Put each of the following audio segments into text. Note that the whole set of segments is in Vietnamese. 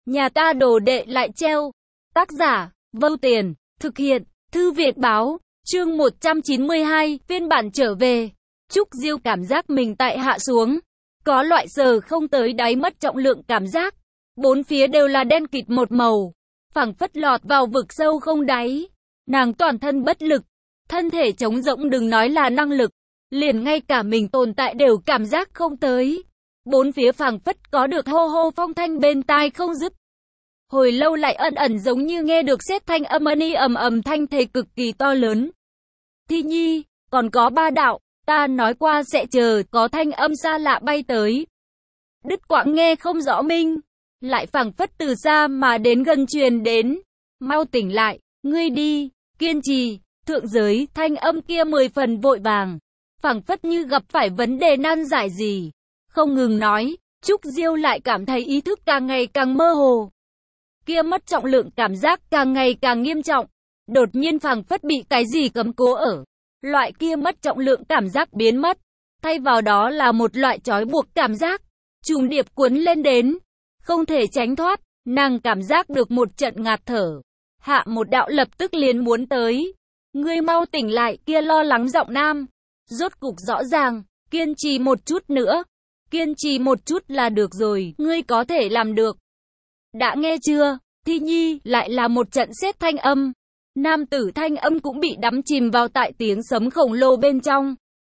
Nhà ta đồ đệ lại treo. Tác giả, Vâu Tiền, thực hiện, Thư viện báo, chương 192, phiên bản trở về. Trúc Diêu cảm giác mình tại hạ xuống. Có loại sờ không tới đáy mất trọng lượng cảm giác. Bốn phía đều là đen kịt một màu. Phảng phất lọt vào vực sâu không đáy. Nàng toàn thân bất lực. Thân thể trống rỗng đừng nói là năng lực. Liền ngay cả mình tồn tại đều cảm giác không tới. Bốn phía phảng phất có được hô hô phong thanh bên tai không dứt. Hồi lâu lại ẩn ẩn giống như nghe được sét thanh âm ầm ầm thanh thể cực kỳ to lớn. Thi Nhi, còn có ba đạo, ta nói qua sẽ chờ, có thanh âm xa lạ bay tới. Đứt quãng nghe không rõ minh, lại phảng phất từ xa mà đến gần truyền đến. Mau tỉnh lại, ngươi đi, kiên trì, thượng giới, thanh âm kia 10 phần vội vàng, phảng phất như gặp phải vấn đề nan giải gì. Không ngừng nói, Trúc Diêu lại cảm thấy ý thức càng ngày càng mơ hồ. Kia mất trọng lượng cảm giác càng ngày càng nghiêm trọng. Đột nhiên phảng phất bị cái gì cấm cố ở. Loại kia mất trọng lượng cảm giác biến mất. Thay vào đó là một loại trói buộc cảm giác. Trùng điệp cuốn lên đến. Không thể tránh thoát. Nàng cảm giác được một trận ngạt thở. Hạ một đạo lập tức liền muốn tới. Ngươi mau tỉnh lại, kia lo lắng giọng nam. Rốt cục rõ ràng. Kiên trì một chút nữa. Kiên trì một chút là được rồi. Ngươi có thể làm được. Đã nghe chưa? Thi Nhi, lại là một trận sét thanh âm. Nam tử thanh âm cũng bị đắm chìm vào tại tiếng sấm khổng lồ bên trong.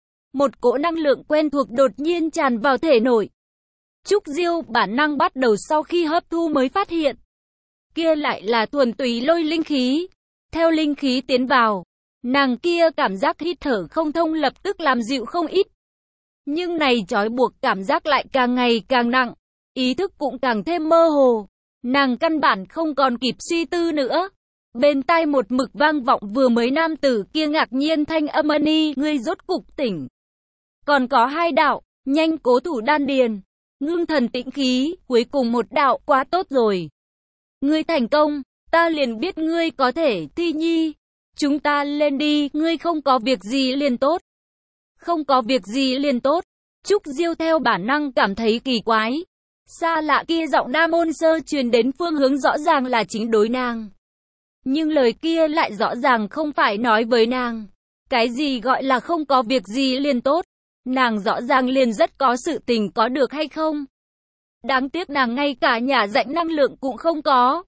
Một cỗ năng lượng quen thuộc đột nhiên tràn vào thể nội. Trúc Diêu bản năng bắt đầu sau khi hấp thu mới phát hiện. Kia lại là thuần túy lôi linh khí. Theo linh khí tiến vào, nàng kia cảm giác hít thở không thông lập tức làm dịu không ít. Nhưng này trói buộc cảm giác lại càng ngày càng nặng. Ý thức cũng càng thêm mơ hồ. Nàng căn bản không còn kịp suy tư nữa. Bên tai một mực vang vọng vừa mới nam tử kia ngạc nhiên thanh âm ngươi rốt cục tỉnh. Còn có hai đạo, nhanh cố thủ đan điền, ngưng thần tĩnh khí, cuối cùng một đạo quá tốt rồi. Ngươi thành công, ta liền biết ngươi có thể, Thi Nhi. Chúng ta lên đi, ngươi không có việc gì liền tốt. Không có việc gì liền tốt. Trúc Diêu theo bản năng cảm thấy kỳ quái. Xa lạ kia giọng nam ôn sơ truyền đến phương hướng rõ ràng là chính đối nàng. Nhưng lời kia lại rõ ràng không phải nói với nàng. Cái gì gọi là không có việc gì liền tốt. Nàng rõ ràng liền rất có sự tình có được hay không. Đáng tiếc nàng ngay cả nhà rãnh năng lượng cũng không có.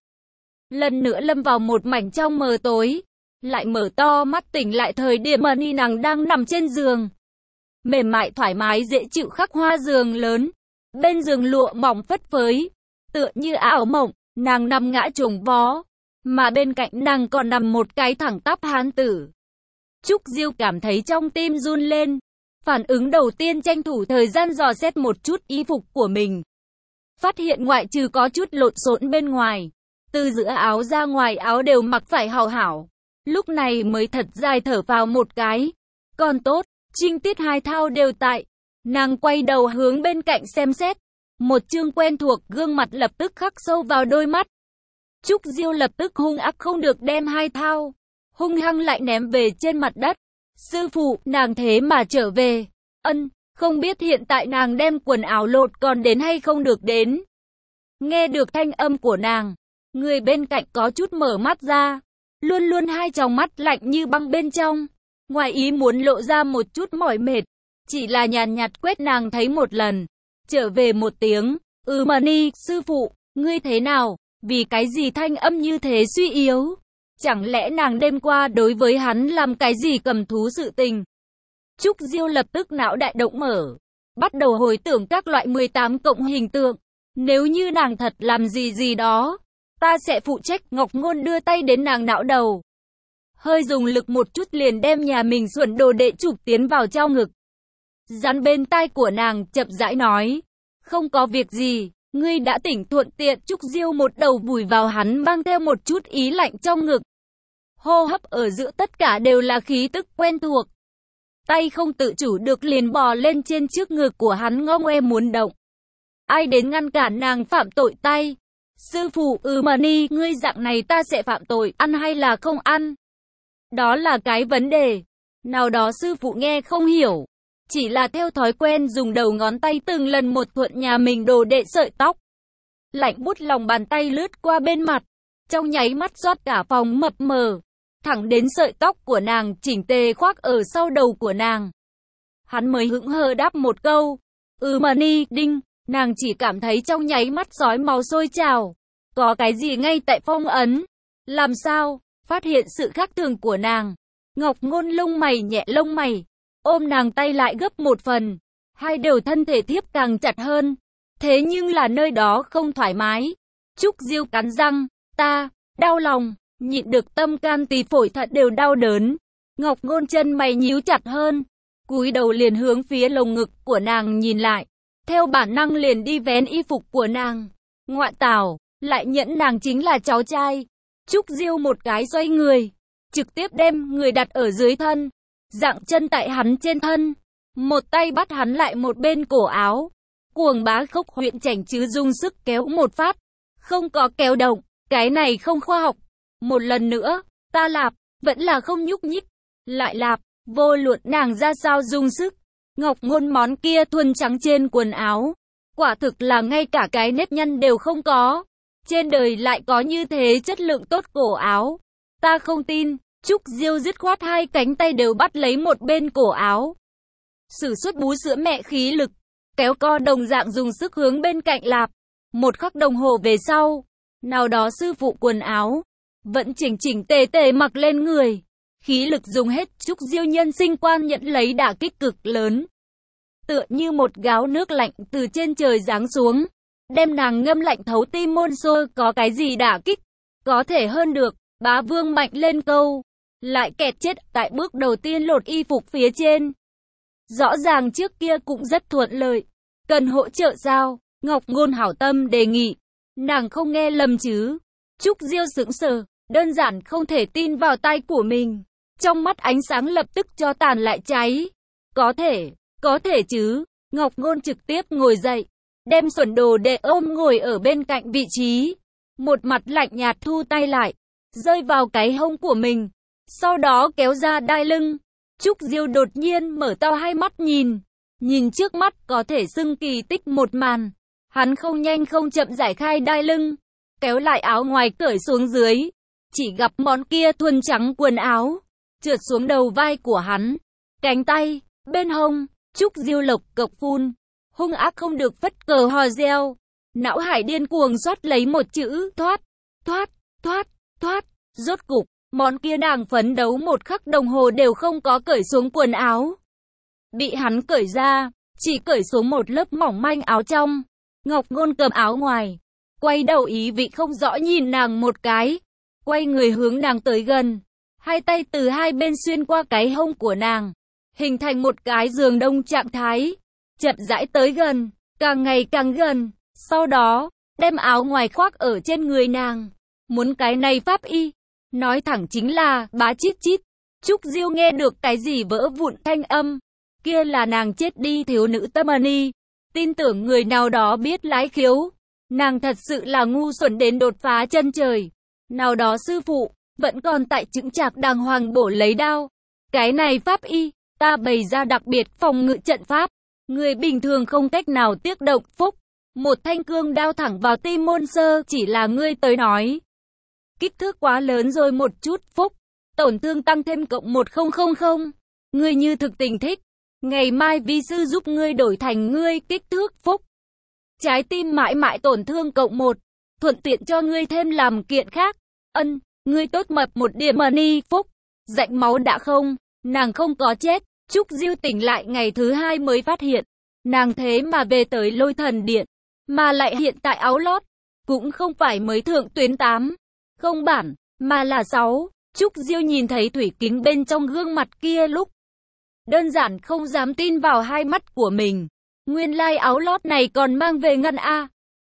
Lần nữa lâm vào một mảnh trong mờ tối. Lại mở to mắt tỉnh lại thời điểm nàng đang nằm trên giường. Mềm mại thoải mái dễ chịu khắc hoa giường lớn. Bên giường lụa mỏng phất phới, tựa như ảo mộng, nàng nằm ngã chồng vó, mà bên cạnh nàng còn nằm một cái thẳng tắp hán tử. Trúc Diêu cảm thấy trong tim run lên, phản ứng đầu tiên tranh thủ thời gian dò xét một chút y phục của mình. Phát hiện ngoại trừ có chút lộn xộn bên ngoài, từ giữa áo ra ngoài áo đều mặc phải hảo hảo. Lúc này mới thật dài thở vào một cái. Còn tốt, trinh tiết hai thao đều tại. Nàng quay đầu hướng bên cạnh xem xét. Một chương quen thuộc gương mặt lập tức khắc sâu vào đôi mắt. Trúc Diêu lập tức hung ác không được đem hai thao. Hung hăng lại ném về trên mặt đất. Sư phụ, nàng thế mà trở về. Không biết hiện tại nàng đem quần áo lột còn đến hay không được đến. Nghe được thanh âm của nàng. Người bên cạnh có chút mở mắt ra. Luôn luôn hai tròng mắt lạnh như băng bên trong. Ngoài ý muốn lộ ra một chút mỏi mệt. Chỉ là nhàn nhạt quét nàng thấy một lần. Trở về một tiếng. Sư phụ, ngươi thế nào? Vì cái gì thanh âm như thế suy yếu? Chẳng lẽ nàng đêm qua đối với hắn làm cái gì cầm thú sự tình? Trúc Diêu lập tức não đại động mở. Bắt đầu hồi tưởng các loại 18 cộng hình tượng. Nếu như nàng thật làm gì đó, ta sẽ phụ trách. Ngọc Ngôn đưa tay đến nàng não đầu. Hơi dùng lực một chút liền đem nhà mình xuẩn đồ đệ chụp tiến vào trong ngực. Dán bên tai của nàng chậm rãi nói. Không có việc gì, ngươi đã tỉnh thuận tiện. Trúc Diêu một đầu vùi vào hắn mang theo một chút ý lạnh trong ngực. Hô hấp ở giữa tất cả đều là khí tức quen thuộc. Tay không tự chủ được liền bò lên trên trước ngực của hắn ngông ngoe muốn động. Ai đến ngăn cản nàng phạm tội tay? Sư phụ, ngươi dạng này ta sẽ phạm tội, ăn hay là không ăn? Đó là cái vấn đề. Nào đó sư phụ nghe không hiểu. Chỉ là theo thói quen dùng đầu ngón tay từng lần một thuận nhà mình đồ đệ sợi tóc. lạnh buốt lòng bàn tay lướt qua bên mặt, trong nháy mắt rót cả phòng mập mờ, thẳng đến sợi tóc của nàng chỉnh tề khoác ở sau đầu của nàng. Hắn mới hững hờ đáp một câu, mà ni, đinh, nàng chỉ cảm thấy trong nháy mắt sói máu sôi trào. Có cái gì ngay tại phong ấn? Làm sao? Phát hiện sự khác thường của nàng. Ngọc Ngôn lông mày nhẹ lông mày, ôm nàng tay lại gấp một phần. Hai đều thân thể thiếp càng chặt hơn. Thế nhưng là nơi đó không thoải mái. Trúc Diêu cắn răng, ta, đau lòng, nhịn được tâm can tỳ phổi thận đều đau đớn. Ngọc Ngôn chân mày nhíu chặt hơn, cúi đầu liền hướng phía lồng ngực của nàng nhìn lại. Theo bản năng liền đi vén y phục của nàng. Ngoại tảo, lại nhẫn nàng chính là cháu trai. Trúc Diêu một cái xoay người, trực tiếp đem người đặt ở dưới thân, dạng chân tại hắn trên thân, một tay bắt hắn lại một bên cổ áo. Cuồng bá khốc huyện chảnh chứ dùng sức kéo một phát, không có kéo động, cái này không khoa học. Một lần nữa, ta lạp, vẫn là không nhúc nhích, lại lạp, vô luận nàng ra sao dùng sức. Ngọc Ngôn món kia thuần trắng trên quần áo, quả thực là ngay cả cái nếp nhăn đều không có. Trên đời lại có như thế chất lượng tốt cổ áo. Ta không tin. Trúc Diêu dứt khoát hai cánh tay đều bắt lấy một bên cổ áo, sử xuất bú sữa mẹ khí lực, kéo co đồng dạng dùng sức hướng bên cạnh lạp. Một khắc đồng hồ về sau, nào đó sư phụ quần áo vẫn chỉnh chỉnh tề tề mặc lên người, khí lực dùng hết. Trúc Diêu nhân sinh quan nhận lấy đả kích cực lớn, tựa như một gáo nước lạnh từ trên trời giáng xuống, đem nàng ngâm lạnh thấu tim môn xô. Có cái gì đả kích có thể hơn được? Bá Vương mạnh lên câu, lại kẹt chết tại bước đầu tiên lột y phục phía trên. Rõ ràng trước kia cũng rất thuận lợi. Cần hỗ trợ sao? Ngọc Ngôn hảo tâm đề nghị. Nàng không nghe lầm chứ? Trúc Diêu sững sờ, đơn giản không thể tin vào tai của mình. Trong mắt ánh sáng lập tức cho tàn lại cháy. Có thể chứ. Ngọc Ngôn trực tiếp ngồi dậy, đem xuẩn đồ đệ ôm ngồi ở bên cạnh vị trí. Một mặt lạnh nhạt thu tay lại, rơi vào cái hông của mình. Sau đó kéo ra đai lưng. Trúc Diêu đột nhiên mở to hai mắt nhìn trước mắt có thể xưng kỳ tích một màn. Hắn không nhanh không chậm giải khai đai lưng, kéo lại áo ngoài cởi xuống dưới. Chỉ gặp món kia thuần trắng quần áo trượt xuống đầu vai của hắn, cánh tay, bên hông. Trúc Diêu lộc cộc phun, hung ác không được phất cờ hò reo. Não hải điên cuồng xoát lấy một chữ thoát. Rốt cục, món kia nàng phấn đấu một khắc đồng hồ đều không có cởi xuống quần áo. Bị hắn cởi ra, chỉ cởi xuống một lớp mỏng manh áo trong. Ngọc Ngôn cầm áo ngoài, quay đầu ý vị không rõ nhìn nàng một cái, quay người hướng nàng tới gần. Hai tay từ hai bên xuyên qua cái hông của nàng, hình thành một cái giường đông trạng thái, chậm rãi tới gần, càng ngày càng gần. Sau đó, đem áo ngoài khoác ở trên người nàng. Muốn cái này pháp y, nói thẳng chính là bá chít chít. Trúc Diêu nghe được cái gì vỡ vụn thanh âm, kia là nàng chết đi thiếu nữ tâm ni. Tin tưởng người nào đó biết lái khiếu. Nàng thật sự là ngu xuẩn đến đột phá chân trời. Nào đó sư phụ vẫn còn tại chững chạc đàng hoàng bổ lấy đao. Cái này pháp y, ta bày ra đặc biệt phòng ngự trận pháp, người bình thường không cách nào tiếc động. Phúc, một thanh cương đao thẳng vào tim môn sơ. Chỉ là ngươi tới nói, kích thước quá lớn rồi một chút. Phúc, tổn thương tăng thêm cộng 1000. Ngươi như thực tình thích, ngày mai vi sư giúp ngươi đổi thành ngươi kích thước. Phúc, trái tim mãi mãi tổn thương cộng 1, thuận tiện cho ngươi thêm làm kiện khác. Ân, ngươi tốt mập một điểm mà ni. Phúc, rãnh máu đã không, nàng không có chết. Trúc Diêu tỉnh lại ngày thứ 2 mới phát hiện, nàng thế mà về tới Lôi Thần Điện, mà lại hiện tại áo lót, cũng không phải mới thượng tuyến 8, không bản, mà là 6. Trúc Diêu nhìn thấy thủy kính bên trong gương mặt kia lúc, đơn giản không dám tin vào hai mắt của mình. Nguyên lai áo lót này còn mang về ngăn a.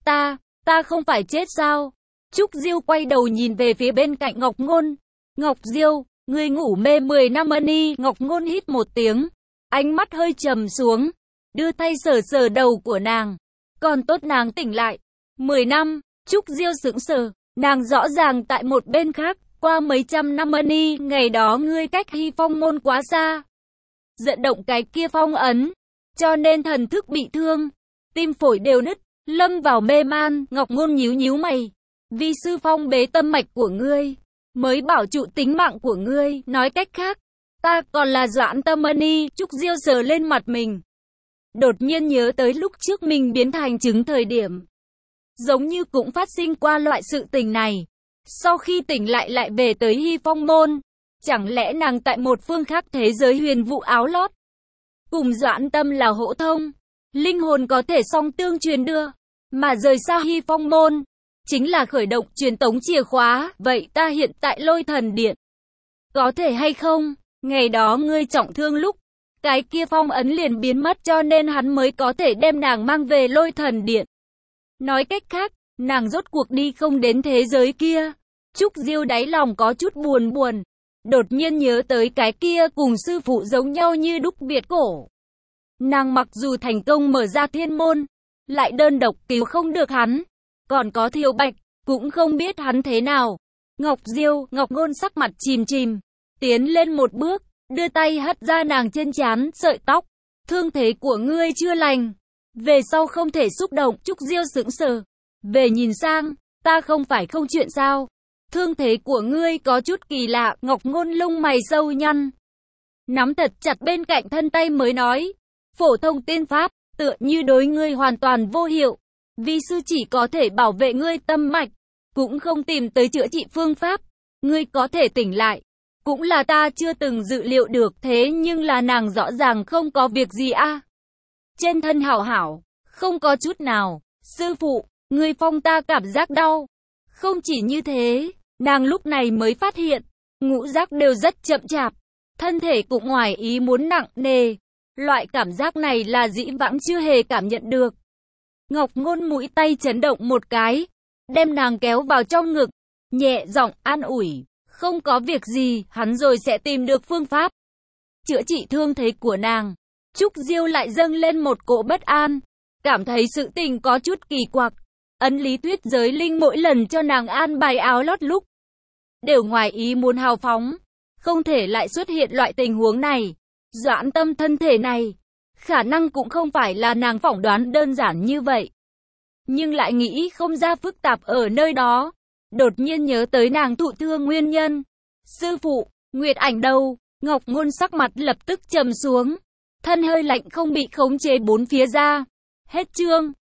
Ta không phải chết sao? Trúc Diêu quay đầu nhìn về phía bên cạnh Ngọc Ngôn. Ngọc Diêu, ngươi ngủ mê 10 năm ni. Ngọc Ngôn hít một tiếng, ánh mắt hơi trầm xuống, đưa tay sờ sờ đầu của nàng. Còn tốt nàng tỉnh lại. 10 năm, Trúc Diêu sững sờ, nàng rõ ràng tại một bên khác, qua mấy trăm năm ni. Ngày đó ngươi cách Hy Phong môn quá xa, dẫn động cái kia phong ấn, cho nên thần thức bị thương, tim phổi đều nứt. lâm vào mê man. Ngọc Ngôn nhíu nhíu mày. Vi sư phong bế tâm mạch của ngươi, mới bảo trụ tính mạng của ngươi. Nói cách khác, ta còn là Doãn Tâm Ni. Trúc Diêu sờ lên mặt mình. Đột nhiên nhớ tới lúc trước mình biến thành trứng thời điểm. Giống như cũng phát sinh qua loại sự tình này. Sau khi tỉnh lại về tới Hy Phong Môn. Chẳng lẽ nàng tại một phương khác thế giới huyền vụ áo lót? Cùng Doãn Tâm là hỗ thông. Linh hồn có thể song tương truyền đưa. Mà rời xa Hy Phong Môn. Chính là khởi động truyền tống chìa khóa. Vậy ta hiện tại Lôi Thần Điện. Có thể hay không? Ngày đó ngươi trọng thương lúc. Cái kia phong ấn liền biến mất cho nên hắn mới có thể đem nàng mang về Lôi Thần Điện. Nói cách khác, nàng rốt cuộc đi không đến thế giới kia. Trúc Diêu đáy lòng có chút buồn. Đột nhiên nhớ tới cái kia cùng sư phụ giống nhau như đúc Việt cổ. Nàng mặc dù thành công mở ra thiên môn, lại đơn độc cứu không được hắn. Còn có Thiều Bạch, cũng không biết hắn thế nào. Ngọc Ngôn sắc mặt chìm. Tiến lên một bước, đưa tay hất ra nàng trên trán sợi tóc. Thương thế của ngươi chưa lành. Về sau không thể xúc động. Trúc Diêu sững sờ. Về nhìn sang, ta không phải không chuyện sao? Thương thế của ngươi có chút kỳ lạ. Ngọc Ngôn lông mày sâu nhăn. Nắm thật chặt bên cạnh thân tay mới nói. Phổ thông tiên pháp, tựa như đối ngươi hoàn toàn vô hiệu. Vi sư chỉ có thể bảo vệ ngươi tâm mạch, cũng không tìm tới chữa trị phương pháp. Ngươi có thể tỉnh lại, cũng là ta chưa từng dự liệu được. Thế nhưng là nàng rõ ràng không có việc gì a. Trên thân hảo, không có chút nào. Sư phụ, ngươi phong ta cảm giác đau. Không chỉ như thế, nàng lúc này mới phát hiện, ngũ giác đều rất chậm chạp. Thân thể cũng ngoài ý muốn nặng nề. Loại cảm giác này là dĩ vãng chưa hề cảm nhận được. Ngọc Ngôn mũi tay chấn động một cái, đem nàng kéo vào trong ngực, nhẹ giọng an ủi, không có việc gì, hắn rồi sẽ tìm được phương pháp chữa trị thương thế của nàng. Trúc Diêu lại dâng lên một cỗ bất an, cảm thấy sự tình có chút kỳ quặc. Ấn lý thuyết giới linh mỗi lần cho nàng an bài áo lót lúc đều ngoài ý muốn hào phóng, không thể lại xuất hiện loại tình huống này. Doãn Tâm thân thể này, khả năng cũng không phải là nàng phỏng đoán đơn giản như vậy. Nhưng lại nghĩ không ra phức tạp ở nơi đó. Đột nhiên nhớ tới nàng thụ thương nguyên nhân. Sư phụ, Nguyệt Ảnh đâu? Ngọc Ngôn sắc mặt lập tức trầm xuống. Thân hơi lạnh không bị khống chế bốn phía ra. Hết chương.